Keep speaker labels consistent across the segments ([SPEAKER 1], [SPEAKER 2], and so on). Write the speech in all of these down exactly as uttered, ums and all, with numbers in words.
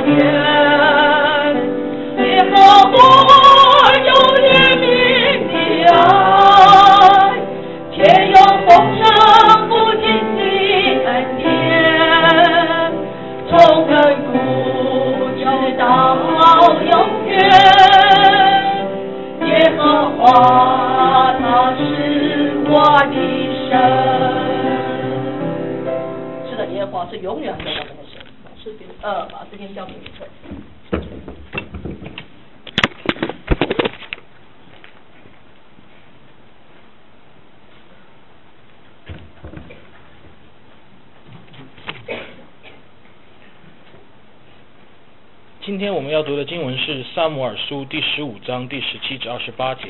[SPEAKER 1] 耶和华有怜悯的爱，且有丰盛不尽的恩典，从亘古直到永远。耶和华他是我的神。是的，耶和华是永远的我们的神。诗篇呃，把诗篇交给你会。
[SPEAKER 2] 今天我们要读的经文是《撒母耳书》第十五章第十七至二十八节。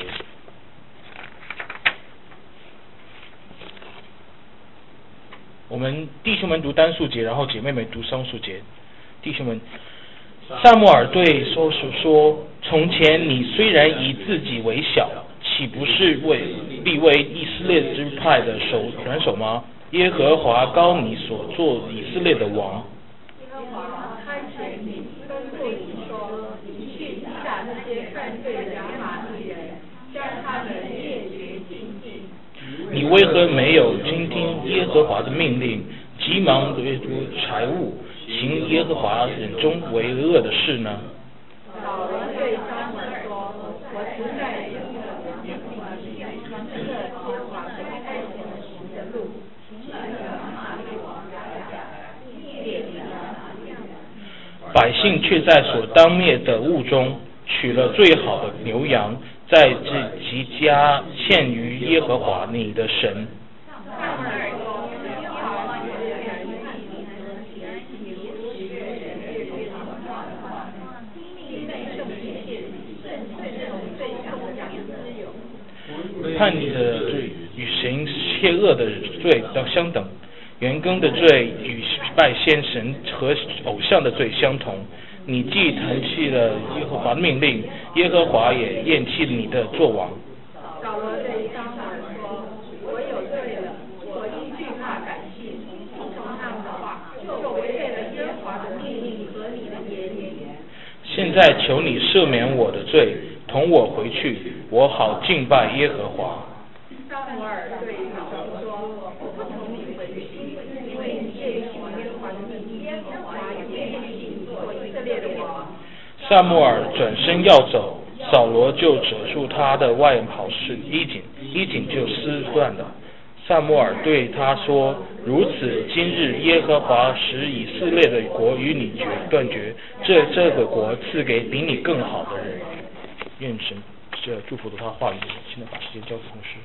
[SPEAKER 2] 我们弟兄们读单数节，然后姐妹们读双数节。弟兄们，撒母耳对说说：从前你虽然以自己为小，岂不是为必为以色列支派的手元首吗？耶和华膏你所做以色列的王。
[SPEAKER 3] 耶和华差遣你，吩咐你说：你去击打那些犯罪的亚玛力人，将他们灭绝尽尽。
[SPEAKER 2] 你为何没有听听耶和华的命令，急忙掠夺财物，行耶和华眼中为恶的事呢？
[SPEAKER 3] 扫罗对撒母耳说：我实在听了你的命令，行了耶和华所差遣我行的路，行了亚玛力王亚甲，灭了亚玛力人。
[SPEAKER 2] 百姓却在所当灭的物中取了最好的牛羊，在自己家献于耶和华你的神。
[SPEAKER 3] 撒母耳说：耶和华原来你和你的牛十个人耶和华的话，听命圣洁献圣圣最小的羊脂油。
[SPEAKER 2] 判你的罪与行邪恶的罪都相等，原更的罪与拜先神和偶像的罪相同。你既弹弃了耶和华的命令，耶和华也厌弃你的作王。
[SPEAKER 3] 扫罗对撒母耳说：我有罪了，我因惧怕百姓，听从他们的话，就违背了耶和华的命令和你的言语。
[SPEAKER 2] 现在求你赦免我的罪，同我回去，我好敬拜耶和华。
[SPEAKER 3] 撒母耳对扫罗说：我不同你回去，因为你背弃耶和华的命令，耶和华也背弃你做以色列的王。
[SPEAKER 2] 撒母耳转身要走，扫罗就扯住他的外袍是衣襟，衣襟就撕断了。撒母耳对他说：如此，今日耶和华使以色列的国与你绝断绝，这这个国赐给比你更好的人。愿神这祝福的他话语。现在把时间交给同事。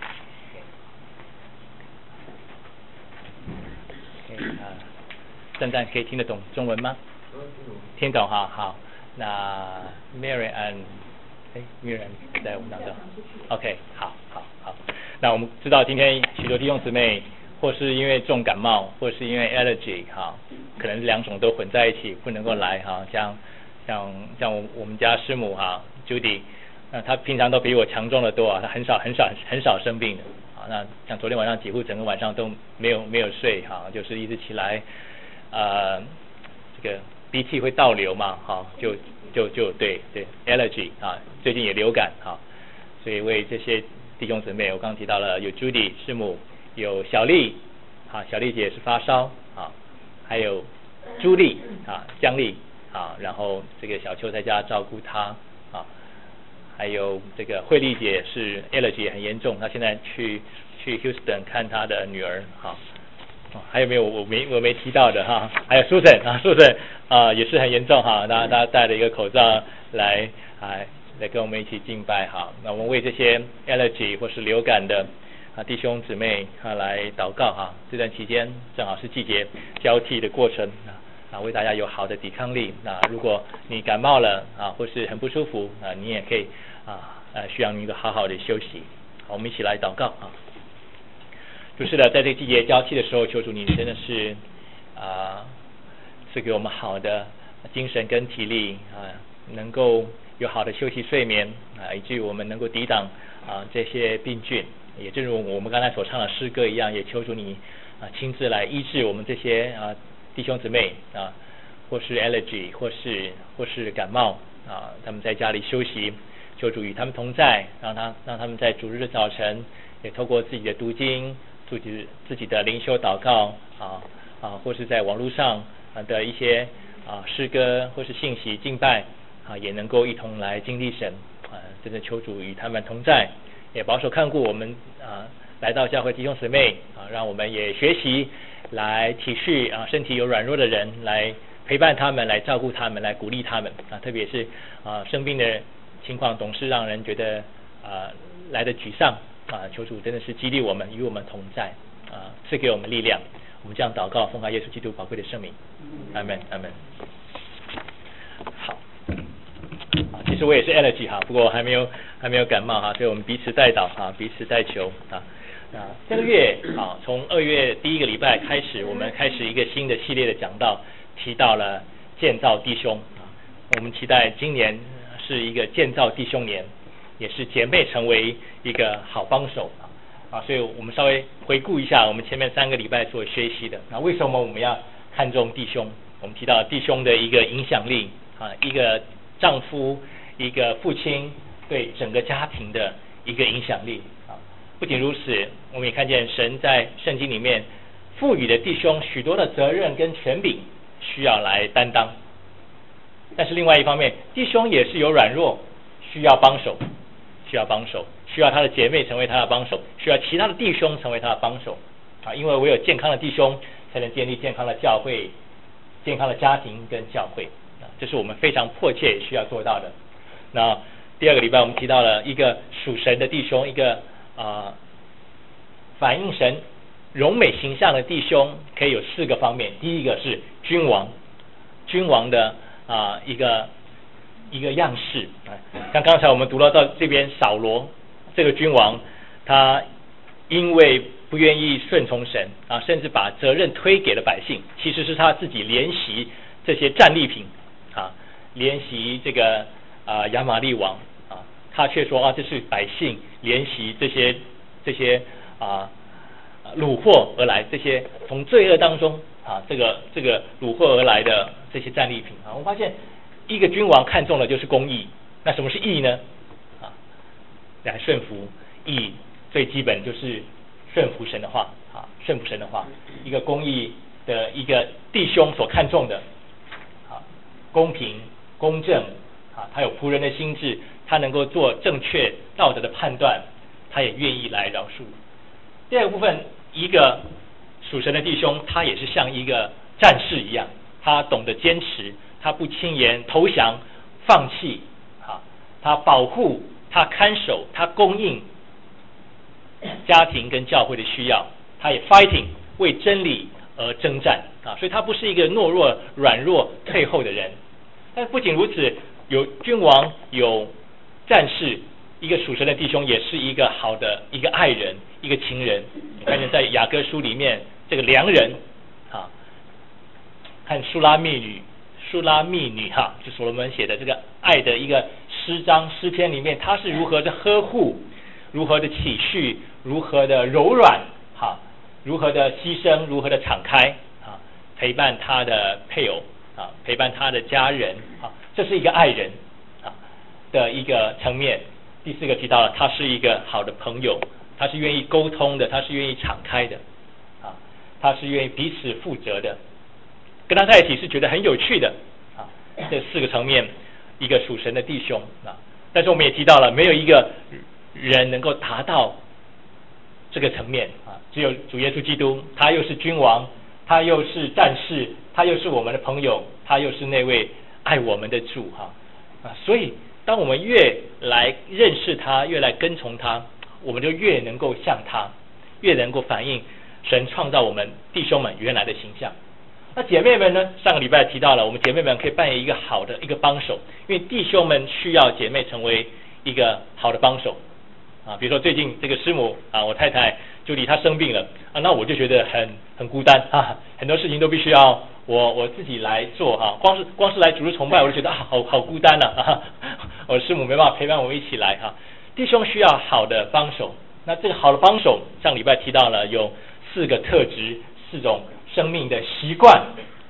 [SPEAKER 4] Okay, 啊，圣诞可以听得懂中文吗？听懂哈，好。那 Mary and 哎 Mary 在我们当中 ，OK， 好，好，好。那我们知道今天许多弟兄姊妹，或是因为重感冒，或是因为 allergy 哈，可能两种都混在一起，不能够来哈。像像像我我们家师母哈 Judy， 那她平常都比我强壮的多啊，她很少很少很少生病的。好，那像昨天晚上几乎整个晚上都没有没有睡哈，就是一直起来，呃，这个鼻涕会倒流嘛，哈，就就就对对 allergy 啊，最近也流感哈，所以为这些弟兄姊妹，我刚刚提到了有 Judy 师母，有小丽，啊，小丽姐是发烧啊，还有朱丽啊姜丽啊，然后这个小秋在家照顾她啊。还有这个慧丽姐是 allergy 很严重，她现在去去 Houston 看她的女儿，哈、哦，还有没有我没我没提到的哈？还有 Susan 啊 ，Susan 啊也是很严重哈，那她戴了一个口罩来啊来跟我们一起敬拜哈。那我们为这些 allergy 或是流感的啊弟兄姊妹啊来祷告哈。这段期间正好是季节交替的过程啊。啊，为大家有好的抵抗力。那如果你感冒了啊，或是很不舒服啊，你也可以啊呃需要你一个好好的休息。好，我们一起来祷告啊。主是的，在这个季节交替的时候，求主你真的是啊赐给我们好的精神跟体力啊，能够有好的休息睡眠啊，以至于我们能够抵挡啊这些病菌。也正如我们刚才所唱的诗歌一样，也求主你啊亲自来医治我们这些啊。弟兄姊妹啊， 或是 allergy， 或是或是感冒啊，他们在家里休息，求主与他们同在，让他让他们在主日的早晨，也透过自己的读经、自己自己的灵修祷告啊啊，或是在网络上啊的一些啊诗歌或是信息敬拜啊，也能够一同来经历神啊，真的求主与他们同在，也保守看顾我们啊。来到教会弟兄姊妹啊，让我们也学习来体恤啊身体有软弱的人，来陪伴他们，来照顾他们，来鼓励他们啊。特别是啊生病的情况总是让人觉得啊来的沮丧啊，求主真的是激励我们，与我们同在啊，赐给我们力量。我们这样祷告，奉靠耶稣基督宝贵的圣名，阿门，阿门。好。其实我也是 allergy 哈，不过还没有还没有感冒哈，所以我们彼此代祷哈，彼此代求啊。啊，这个月啊，从二月第一个礼拜开始，我们开始一个新的系列的讲道，提到了建造弟兄啊。我们期待今年是一个建造弟兄年，也是姐妹成为一个好帮手啊。啊，所以我们稍微回顾一下我们前面三个礼拜所学习的。那为什么我们要看重弟兄？我们提到弟兄的一个影响力啊，一个丈夫、一个父亲对整个家庭的一个影响力啊。不仅如此，我们也看见神在圣经里面赋予的弟兄许多的责任跟权柄需要来担当。但是另外一方面，弟兄也是有软弱，需要帮手，需要帮手，需要他的姐妹成为他的帮手，需要其他的弟兄成为他的帮手啊。因为唯有健康的弟兄，才能建立健康的教会、健康的家庭跟教会啊，这是我们非常迫切需要做到的。那第二个礼拜我们提到了一个属神的弟兄，一个啊、呃、反映神荣美形象的弟兄，可以有四个方面。第一个是君王，君王的啊、呃、一个一个样式啊，像刚才我们读到到这边扫罗这个君王，他因为不愿意顺从神啊，甚至把责任推给了百姓，其实是他自己怜惜这些战利品啊，怜惜这个啊亚玛力王啊，他却说啊这是百姓怜惜这些这些啊掳获而来，这些从罪恶当中啊这个这个掳获而来的这些战利品啊，我们发现一个君王看重的就是公义。那什么是义呢？啊，来顺服义，最基本就是顺服神的话啊，顺服神的话，一个公义的一个弟兄所看重的啊，公平公正啊，他有仆人的心智，他能够做正确道德的判断，他也愿意来饶恕。第二个部分，一个属神的弟兄，他也是像一个战士一样，他懂得坚持，他不轻言投降放弃啊，他保护，他看守，他供应家庭跟教会的需要，他也 fighting 为真理而征战啊，所以他不是一个懦弱软弱退后的人。但不仅如此，有君王，有战士，一个属神的弟兄也是一个好的一个爱人，一个情人。你看见在雅歌书里面，这个良人啊，看书拉密女，书拉密女哈，就所罗门写的这个爱的一个诗章诗篇里面，他是如何的呵护，如何的体恤，如何的柔软哈，如何的牺牲，如何的敞开啊，陪伴他的配偶啊，陪伴他的家人啊，这是一个爱人啊的一个层面。第四个提到了，他是一个好的朋友，他是愿意沟通的，他是愿意敞开的啊，他是愿意彼此负责的，跟他在一起是觉得很有趣的啊。这四个层面，一个属神的弟兄啊。但是我们也提到了，没有一个人能够达到这个层面啊，只有主耶稣基督，他又是君王，他又是战士，他又是我们的朋友，他又是那位爱我们的主哈啊。所以当我们越来认识他，越来跟从他，我们就越能够像他，越能够反映神创造我们弟兄们原来的形象。那姐妹们呢？上个礼拜提到了，我们姐妹们可以扮演一个好的一个帮手，因为弟兄们需要姐妹成为一个好的帮手啊。比如说最近这个师母啊，我太太就离她生病了啊，那我就觉得很很孤单啊，很多事情都必须要我我自己来做啊，光是光是来主日崇拜，我就觉得啊，好好孤单了啊，我的师母没办法陪伴我们一起来哈、啊。弟兄需要好的帮手，那这个好的帮手，上礼拜提到了有四个特质，四种生命的习惯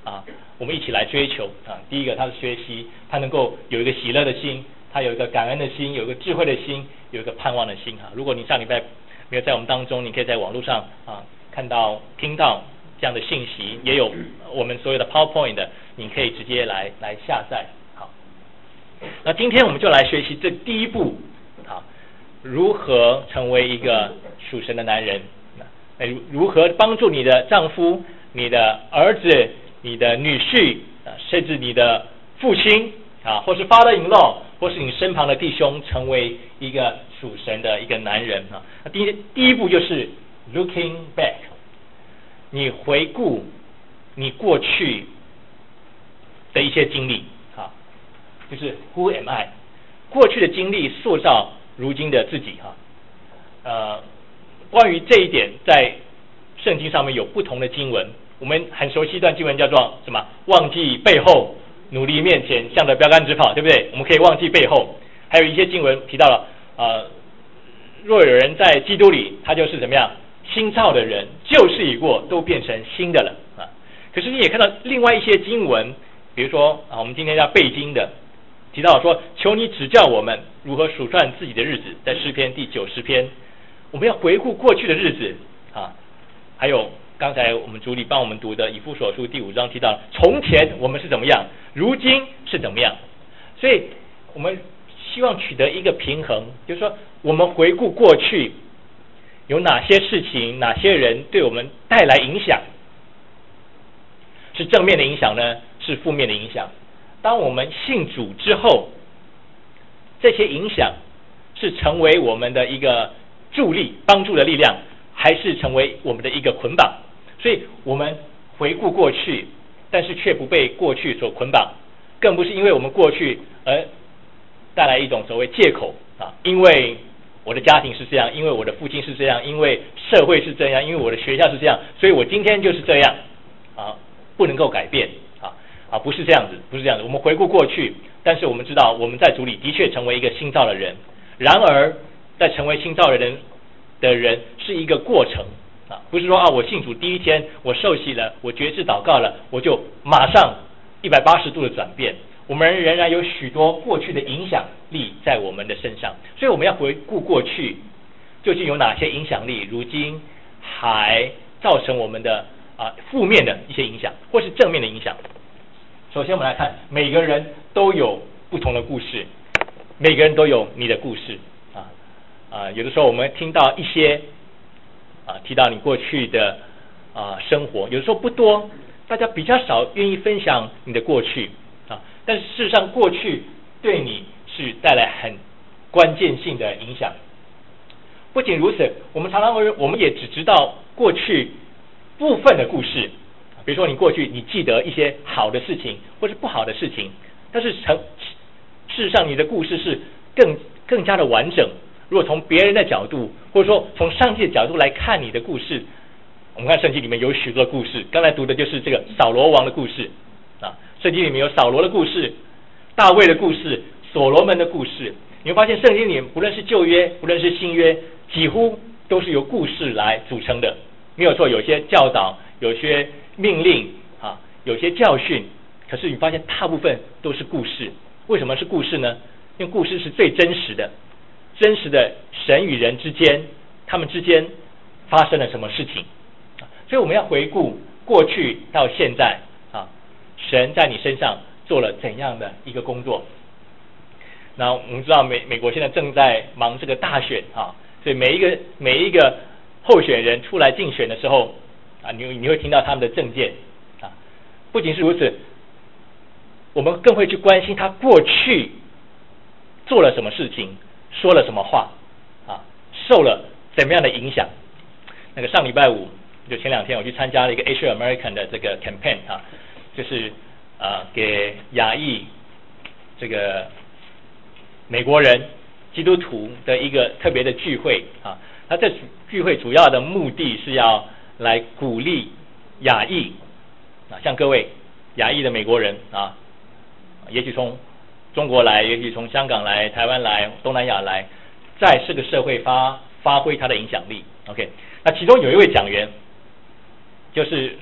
[SPEAKER 4] 啊，我们一起来追求啊。第一个，他是学习，他能够有一个喜乐的心，他有一个感恩的心，有一个智慧的心，有一个盼望的心哈。如果你上礼拜没有在我们当中，你可以在网络上啊看到、听到这样的信息，也有我们所有的 PowerPoint 的，你可以直接来来下载。好，那今天我们就来学习这第一步，好，如何成为一个属神的男人。如何帮助你的丈夫、你的儿子、你的女婿啊，甚至你的父亲啊，或是 father-in-law， 或是你身旁的弟兄，成为一个属神的一个男人啊。那第一第一步就是 looking back， 你回顾你过去的一些经历啊，就是 who am I， 过去的经历塑造如今的自己哈，呃。关于这一点，在圣经上面有不同的经文，我们很熟悉一段经文叫做什么？忘记背后，努力面前，向着标杆直跑，对不对？我们可以忘记背后。还有一些经文提到了，呃，若有人在基督里，他就是怎么样？新造的人，旧事已过，都变成新的了啊。可是你也看到另外一些经文，比如说啊，我们今天要背经的，提到说，求你指教我们如何数算自己的日子，在诗篇第九十篇。我们要回顾过去的日子啊，还有刚才我们主理帮我们读的以弗所书第五章提到，从前我们是怎么样，如今是怎么样。所以我们希望取得一个平衡，就是说我们回顾过去有哪些事情、哪些人对我们带来影响，是正面的影响呢？是负面的影响？当我们信主之后，这些影响是成为我们的一个助力、帮助的力量，还是成为我们的一个捆绑？所以我们回顾过去，但是却不被过去所捆绑，更不是因为我们过去而带来一种所谓借口啊，因为我的家庭是这样，因为我的父亲是这样，因为社会是这样，因为我的学校是这样，所以我今天就是这样啊，不能够改变啊啊，不是这样子，不是这样子。我们回顾过去，但是我们知道我们在主里的确成为一个新造的人，然而在成为新造的人的人是一个过程啊，不是说啊，我信主第一天我受洗了，我决志祷告了，我就马上一百八十度的转变。我们仍然有许多过去的影响力在我们的身上，所以我们要回顾过去究竟有哪些影响力，如今还造成我们的啊负面的一些影响，或是正面的影响。首先我们来看，每个人都有不同的故事，每个人都有你的故事啊啊，有的时候我们听到一些啊提到你过去的啊生活，有的时候不多，大家比较少愿意分享你的过去啊，但是事实上过去对你是带来很关键性的影响。不仅如此，我们常常会我们也只知道过去部分的故事，比如说你过去你记得一些好的事情或是不好的事情，但是成事实上你的故事是更更加的完整。如果从别人的角度，或者说从上帝的角度来看你的故事，我们看圣经里面有许多故事，刚才读的就是这个扫罗王的故事啊，圣经里面有扫罗的故事、大卫的故事、所罗门的故事。你会发现圣经里面不论是旧约不论是新约，几乎都是由故事来组成的，没有错，有些教导，有些命令啊，有些教训，可是你发现大部分都是故事。为什么是故事呢？因为故事是最真实的，真实的神与人之间，他们之间发生了什么事情，所以我们要回顾过去到现在啊，神在你身上做了怎样的一个工作。那我们知道美美国现在正在忙这个大选啊，所以每一个每一个候选人出来竞选的时候啊，你你会听到他们的政见啊。不仅是如此，我们更会去关心他过去做了什么事情，说了什么话啊，受了怎么样的影响。那个上礼拜五就前两天我去参加了一个 Asian American 的这个 campaign 啊，就是啊给亚裔这个美国人基督徒的一个特别的聚会啊。那这聚会主要的目的是要来鼓励亚裔啊，像各位亚裔的美国人啊，也许从中国来，也许从香港来、台湾来、东南亚来，在这个社会发发挥他的影响力。OK， 那其中有一位讲员，就是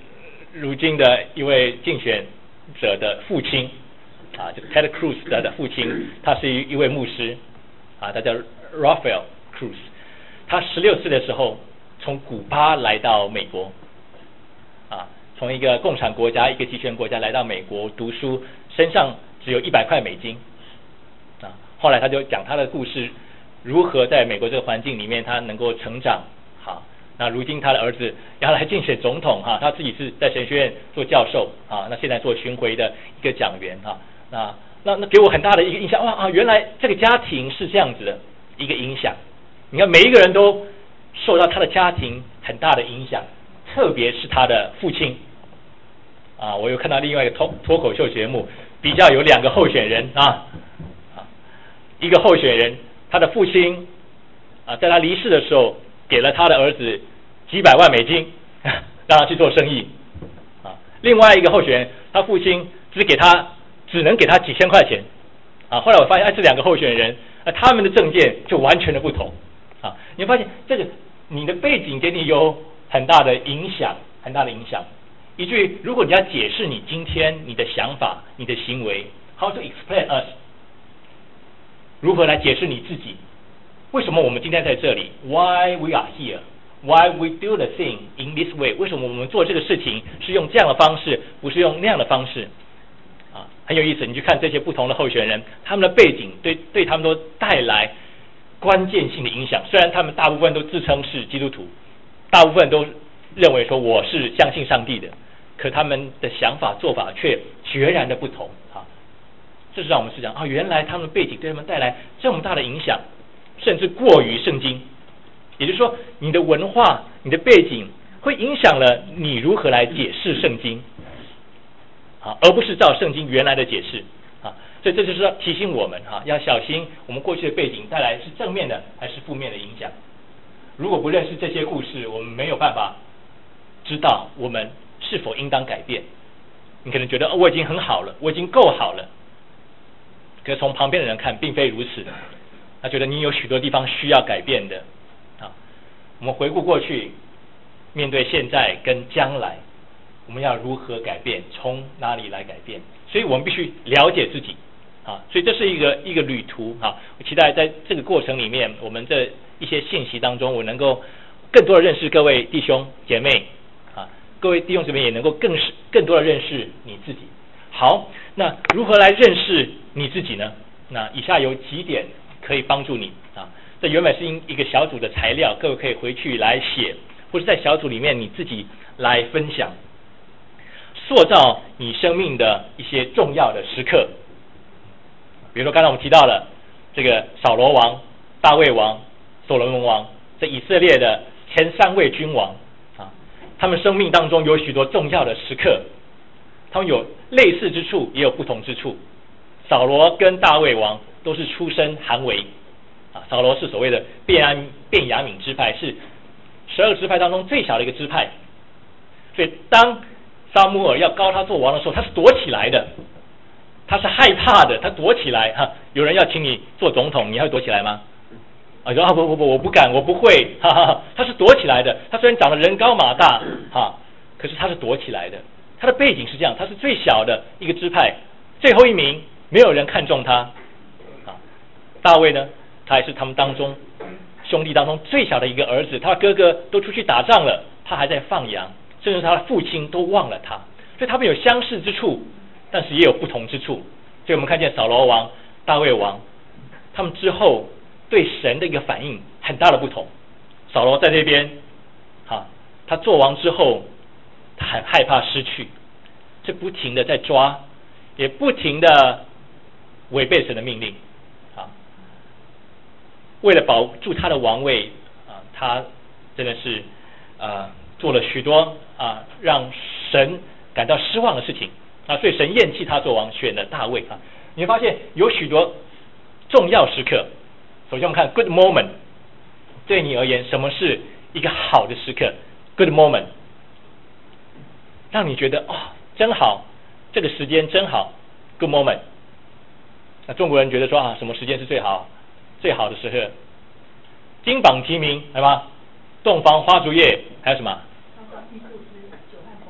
[SPEAKER 4] 如今的一位竞选者的父亲啊，就是 Ted Cruz 的的父亲，他是一一位牧师啊，他叫 Rafael Cruz。他十六岁的时候从古巴来到美国啊，从一个共产国家、一个集权国家来到美国读书，身上只有一百块美金啊。后来他就讲他的故事，如何在美国这个环境里面他能够成长。好，那如今他的儿子要来竞选总统哈、啊，他自己是在神学院做教授啊，那现在做巡回的一个讲员啊，那那那给我很大的一个印象，哇啊，原来这个家庭是这样子的一个影响。你看每一个人都受到他的家庭很大的影响，特别是他的父亲啊。我有看到另外一个脱脱口秀节目，比较有两个候选人啊啊，一个候选人他的父亲啊，在他离世的时候给了他的儿子几百万美金，让他去做生意啊。另外一个候选人，他父亲只给他只能给他几千块钱啊。后来我发现，哎，这两个候选人，啊，他们的政见就完全的不同。啊，你会发现这个你的背景给你有很大的影响，很大的影响。以至于如果你要解释你今天你的想法、你的行为 ，how to explain us， 如何来解释你自己？为什么我们今天在这里 ？Why we are here? Why we do the thing in this way？ 为什么我们做这个事情是用这样的方式，不是用那样的方式？啊，很有意思。你去看这些不同的候选人，他们的背景对对他们都带来关键性的影响。虽然他们大部分都自称是基督徒，大部分都认为说我是相信上帝的，可他们的想法做法却决然的不同啊！这是让我们是讲啊，原来他们背景对他们带来这么大的影响，甚至过于圣经。也就是说，你的文化、你的背景会影响了你如何来解释圣经啊，而不是照圣经原来的解释啊。所以这就是要提醒我们哈、啊，要小心我们过去的背景带来是正面的还是负面的影响。如果不认识这些故事，我们没有办法知道我们是否应当改变。你可能觉得、哦、我已经很好了，我已经够好了，可是从旁边的人看并非如此，他觉得你有许多地方需要改变的啊。我们回顾过去，面对现在跟将来，我们要如何改变，从哪里来改变？所以我们必须了解自己啊。所以这是一个一个旅途啊。我期待在这个过程里面，我们这一些信息当中，我能够更多的认识各位弟兄姐妹啊，各位弟兄姐妹也能够更是更多的认识你自己。好，那如何来认识你自己呢？那以下有几点可以帮助你啊。这原本是一个小组的材料，各位可以回去来写，或者在小组里面你自己来分享，塑造你生命的一些重要的时刻。比如说刚才我们提到了这个扫罗王、大卫王、所罗门王，这以色列的前三位君王啊，他们生命当中有许多重要的时刻，他们有类似之处，也有不同之处。扫罗跟大卫王都是出身寒微啊，扫罗是所谓的便安便雅悯支派，是十二个支派当中最小的一个支派，所以当撒母耳要膏他做王的时候，他是躲起来的，他是害怕的，他躲起来哈、啊。有人要请你做总统，你还会躲起来吗？啊，说啊不不不，我不敢，我不会，哈哈哈。他是躲起来的，他虽然长得人高马大哈、啊，可是他是躲起来的。他的背景是这样，他是最小的一个支派，最后一名，没有人看中他。啊，大卫呢，他还是他们当中兄弟当中最小的一个儿子，他哥哥都出去打仗了，他还在放羊，甚至他的父亲都忘了他，所以他们有相似之处，但是也有不同之处。所以我们看见扫罗王、大卫王，他们之后对神的一个反应很大的不同。扫罗在这边，哈，他做王之后，他很害怕失去，就不停的在抓，也不停的违背神的命令，啊，为了保住他的王位，啊，他真的是啊做了许多啊让神感到失望的事情啊，所以神厌弃他做王，选了大卫啊。你会发现有许多重要时刻。首先我们看 good moment， 对你而言什么是一个好的时刻 ？good moment， 让你觉得哦真好，这个时间真好 ，good moment。那中国人觉得说啊，什么时间是最好最好的时刻？金榜题名，对吗？洞房花烛夜，还有什么？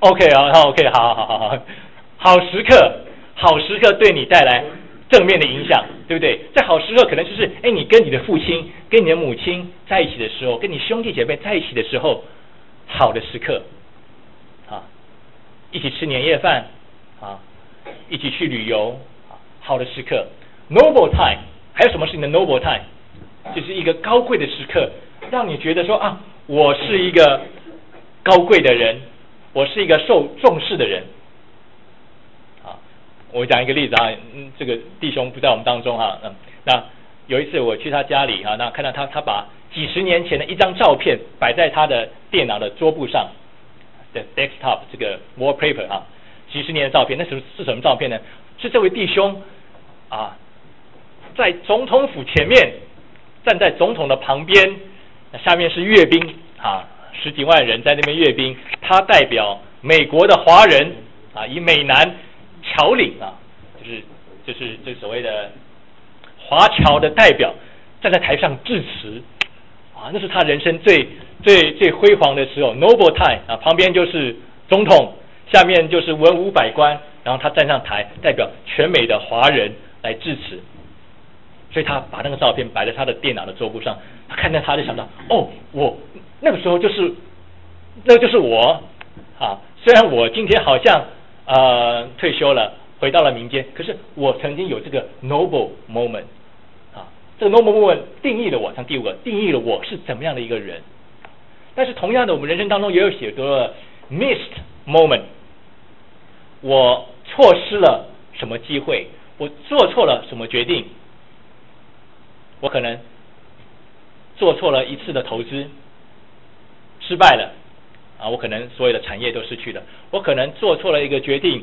[SPEAKER 4] OK 啊，好 OK， 好好好好，好时刻，好时刻对你带来正面的影响，对不对？在好时刻可能就是，哎，你跟你的父亲、跟你的母亲在一起的时候，跟你兄弟姐妹在一起的时候，好的时刻，啊，一起吃年夜饭，啊，一起去旅游，啊，好的时刻 ，noble time， 还有什么是你的 noble time？ 就是一个高贵的时刻，让你觉得说啊，我是一个高贵的人，我是一个受重视的人。啊，我讲一个例子啊，嗯，这个弟兄不在我们当中哈，嗯，那有一次我去他家里哈，那看到他他把几十年前的一张照片摆在他的电脑的桌布上的 desktop 这个 wallpaper 哈，几十年的照片，那是是什么照片呢？是这位弟兄啊，在总统府前面。站在总统的旁边，下面是阅兵啊，十几万人在那边阅兵，他代表美国的华人啊，以美南侨领啊，就是就是这所谓的华侨的代表，站在台上致辞啊，那是他人生最最最辉煌的时候 ，noble time 啊，旁边就是总统，下面就是文武百官，然后他站上台，代表全美的华人来致辞。所以他把那个照片摆在他的电脑的桌布上，他看到他就想到，哦，我那个时候就是，那个就是我啊。虽然我今天好像呃退休了，回到了民间，可是我曾经有这个 noble moment 啊，这个 noble moment 定义了我，像第五个定义了我是怎么样的一个人。但是同样的，我们人生当中也有许多 missed moment， 我错失了什么机会，我做错了什么决定。我可能做错了一次的投资，失败了啊！我可能所有的产业都失去了。我可能做错了一个决定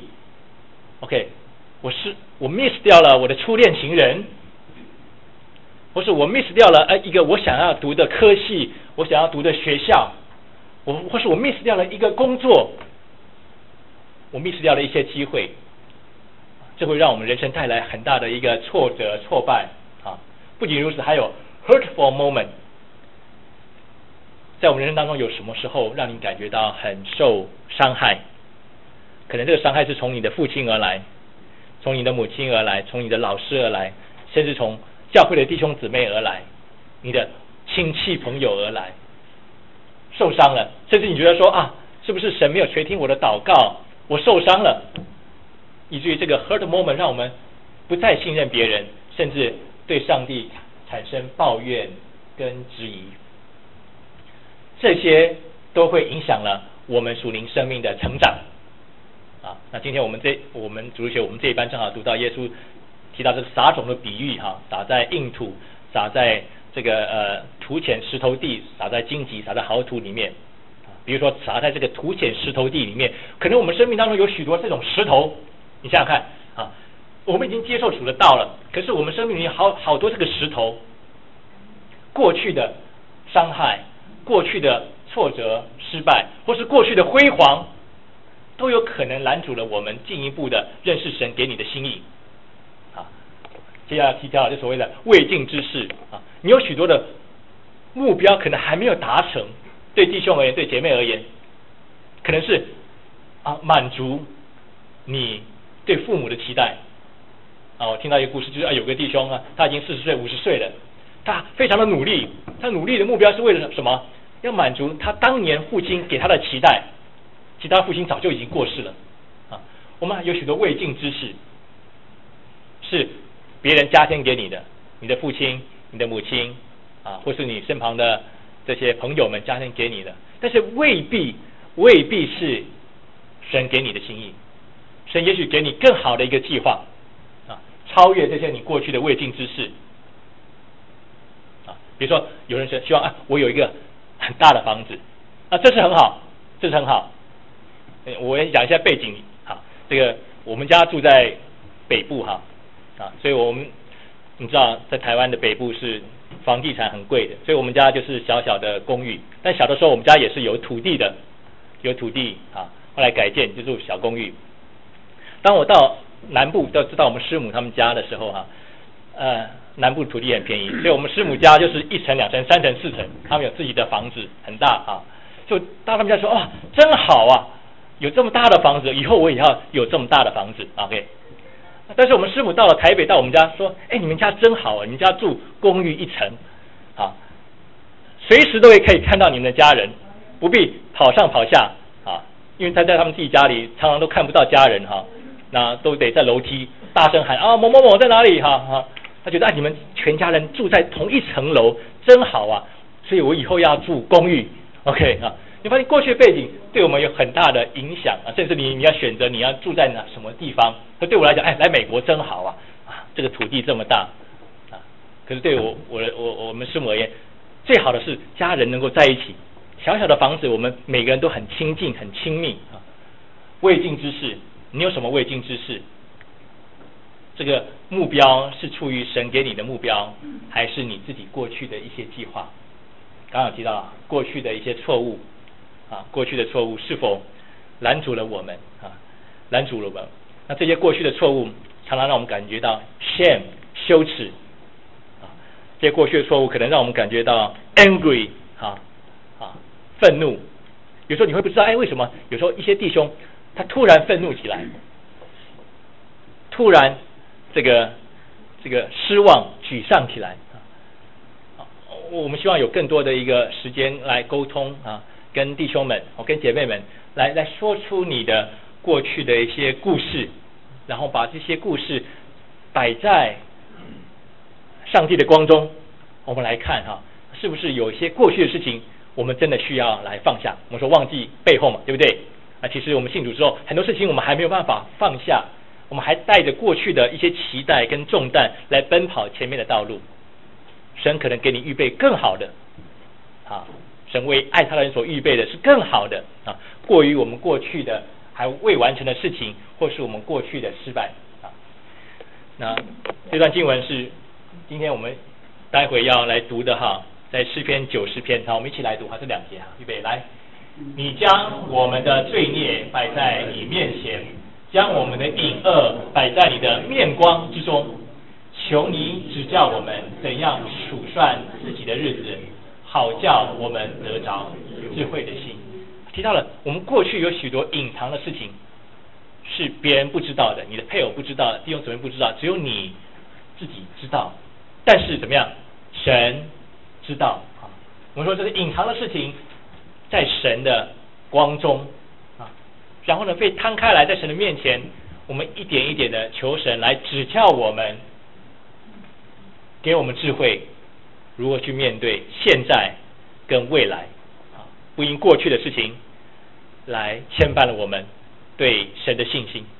[SPEAKER 4] ，OK， 我是我 miss 掉了我的初恋情人，或是我 miss 掉了呃一个我想要读的科系，我想要读的学校，我或是我 miss 掉了一个工作，我 miss 掉了一些机会，这会让我们人生带来很大的一个挫折、挫败。不仅如此，还有 hurtful moment， 在我们人生当中，有什么时候让你感觉到很受伤害？可能这个伤害是从你的父亲而来，从你的母亲而来，从你的老师而来，甚至从教会的弟兄姊妹而来，你的亲戚朋友而来，受伤了，甚至你觉得说啊，是不是神没有垂听我的祷告，我受伤了，以至于这个 hurt moment 让我们不再信任别人，甚至对上帝产生抱怨跟质疑，这些都会影响了我们属灵生命的成长啊。那今天我们这我们主日学我们这一班正好读到耶稣提到这个撒种的比喻哈，撒在硬土，撒在这个呃土浅石头地，撒在荆棘，撒在好土里面。比如说撒在这个土浅石头地里面，可能我们生命当中有许多这种石头，你想想看啊。我们已经接受主的道了，可是我们生命里好好多这个石头，过去的伤害、过去的挫折、失败，或是过去的辉煌，都有可能拦阻了我们进一步的认识神给你的心意。啊，接下来提到就所谓的未尽之事啊，你有许多的目标可能还没有达成，对弟兄而言，对姐妹而言，可能是啊满足你对父母的期待。啊，我听到一个故事，就是啊，有个弟兄啊，他已经四十岁、五十岁了，他非常的努力，他努力的目标是为了什么？要满足他当年父亲给他的期待，其他父亲早就已经过世了啊。我们有许多未尽之事，是别人加添给你的，你的父亲、你的母亲啊，或是你身旁的这些朋友们加添给你的，但是未必未必是神给你的心意，神也许给你更好的一个计划。超越这些你过去的未尽之事啊，比如说有人说希望啊，我有一个很大的房子啊，这是很好，这是很好。我也讲一下背景哈，这个我们家住在北部哈啊，所以我们你知道在台湾的北部是房地产很贵的，所以我们家就是小小的公寓。但小的时候我们家也是有土地的，有土地啊，后来改建就住小公寓。当我到南部都知道我们师母他们家的时候哈、啊，呃，南部土地很便宜，所以我们师母家就是一层、两层、三层、四层，他们有自己的房子，很大啊。就当他们家说哇、哦，真好啊， 有这么大的房子，以后我也要有这么大的房子 ，OK。但是我们师母到了台北，到我们家说，哎，你们家真好啊，你们家住公寓一层，啊，随时都会可以看到你们的家人，不必跑上跑下啊，因为他在他们自己家里常常都看不到家人哈、啊，那都得在楼梯大声喊啊某某某在哪里哈哈、啊，他觉得啊你们全家人住在同一层楼真好啊，所以我以后要住公寓 ，OK 啊。你发现过去的背景对我们有很大的影响啊，甚至你你要选择你要住在哪什么地方。那对我来讲，哎，来美国真好啊，啊，这个土地这么大啊。可是对我我我我们师母而言，最好的是家人能够在一起。小小的房子，我们每个人都很亲近、很亲密啊。未尽之事，你有什么未尽之事？这个目标是出于神给你的目标，还是你自己过去的一些计划？刚刚有提到过去的一些错误。啊，过去的错误是否拦阻了我们啊？拦阻了我们。那这些过去的错误，常常让我们感觉到 shame 羞耻啊。这些过去的错误可能让我们感觉到 angry 啊啊愤怒。有时候你会不知道，哎，为什么有时候一些弟兄他突然愤怒起来，突然这个这个失望沮丧起来啊。我们希望有更多的一个时间来沟通啊。跟弟兄们，我跟姐妹们来来说出你的过去的一些故事，然后把这些故事摆在上帝的光中，我们来看哈，是不是有一些过去的事情，我们真的需要来放下？我们说忘记背后嘛，对不对？啊，其实我们信主之后，很多事情我们还没有办法放下，我们还带着过去的一些期待跟重担来奔跑前面的道路。神可能给你预备更好的，啊。神为爱他的人所预备的是更好的啊，过于我们过去的还未完成的事情，或是我们过去的失败啊。那这段经文是今天我们待会要来读的哈，在诗篇九十篇，好，我们一起来读哈，这两节哈，预备来。你将我们的罪孽摆在你面前，将我们的隐恶摆在你的面光之中，求你指教我们怎样数算自己的日子。好叫我们得着智慧的心。提到了我们过去有许多隐藏的事情，是别人不知道的，你的配偶不知道，弟兄姊妹不知道，只有你自己知道。但是怎么样？神知道啊。我们说这是隐藏的事情，在神的光中啊，然后呢被摊开来，在神的面前，我们一点一点的求神来指教我们，给我们智慧。如何去面对现在跟未来啊？不因过去的事情来牵绊了我们对神的信心。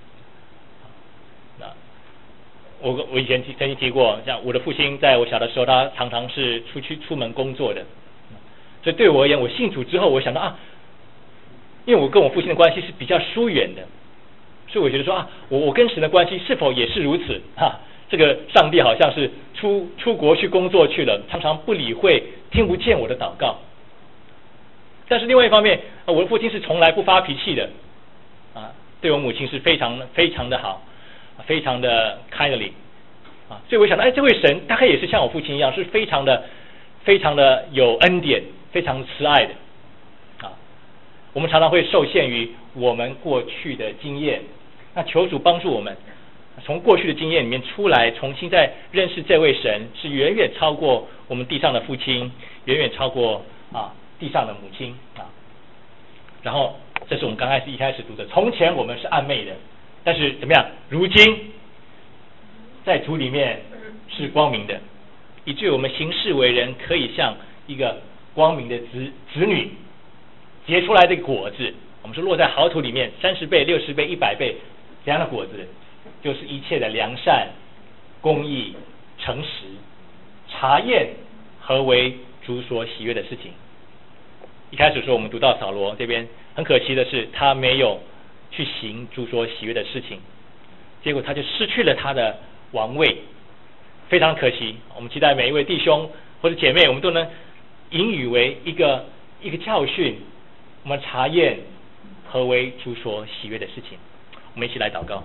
[SPEAKER 4] 那我我以前曾经提过，像我的父亲在我小的时候，他常常是出去出门工作的，所以对我而言，我信主之后，我想到啊，因为我跟我父亲的关系是比较疏远的，所以我觉得说啊，我我跟神的关系是否也是如此啊？这个上帝好像是出出国去工作去了，常常不理会，听不见我的祷告。但是另外一方面，我的父亲是从来不发脾气的，啊，对我母亲是非常非常的好，非常的 kindly， 啊，所以我想到，哎，这位神大概也是像我父亲一样，是非常的非常的有恩典，非常慈爱的，啊，我们常常会受限于我们过去的经验，那求主帮助我们。从过去的经验里面出来，重新再认识这位神，是远远超过我们地上的父亲，远远超过啊地上的母亲啊。然后，这是我们刚开始一开始读的。从前我们是暗昧的，但是怎么样？如今在主里面是光明的，以至于我们行事为人可以像一个光明的子子女，结出来的果子。我们说落在好土里面，三十倍、六十倍、一百倍这样的果子。就是一切的良善、公义、诚实，查验何为主所喜悦的事情。一开始说我们读到扫罗这边，很可惜的是他没有去行主所喜悦的事情，结果他就失去了他的王位，非常可惜。我们期待每一位弟兄或者姐妹，我们都能引以为一个一个教训，我们查验何为主所喜悦的事情。我们一起来祷告。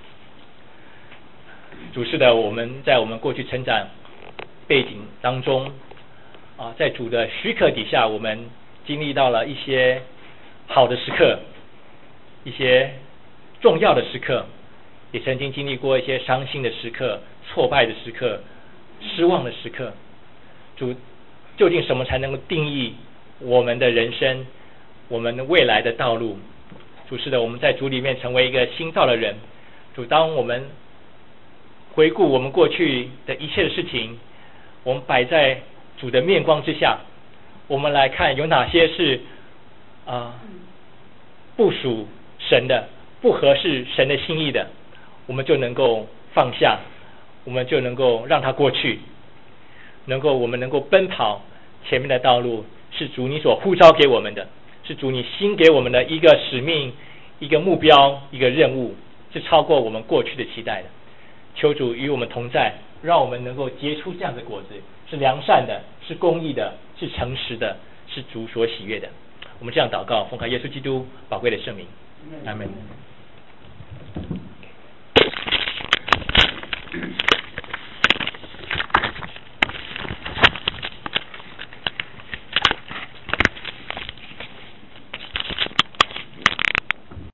[SPEAKER 4] 主是的，我们在我们过去成长背景当中啊，在主的许可底下，我们经历到了一些好的时刻， 一些重要的时刻，也曾经经历过一些伤心的时刻、挫败的时刻、失望的时刻。主，究竟什么才能够定义我们的人生，我们未来的道路？主，是的，我们在主里面成为一个新造的人。主，当我们回顾我们过去的一切的事情，我们摆在主的面光之下，我们来看有哪些是啊、呃、不属神的、不合适神的心意的，我们就能够放下，我们就能够让它过去，能够我们能够奔跑前面的道路，是主你所呼召给我们的，是主你新给我们的一个使命、一个目标、一个任务，是超过我们过去的期待的。求主与我们同在，让我们能够结出这样的果子，是良善的，是公义的，是诚实的，是主所喜悦的。我们这样祷告，奉靠耶稣基督宝贵的圣名，阿门。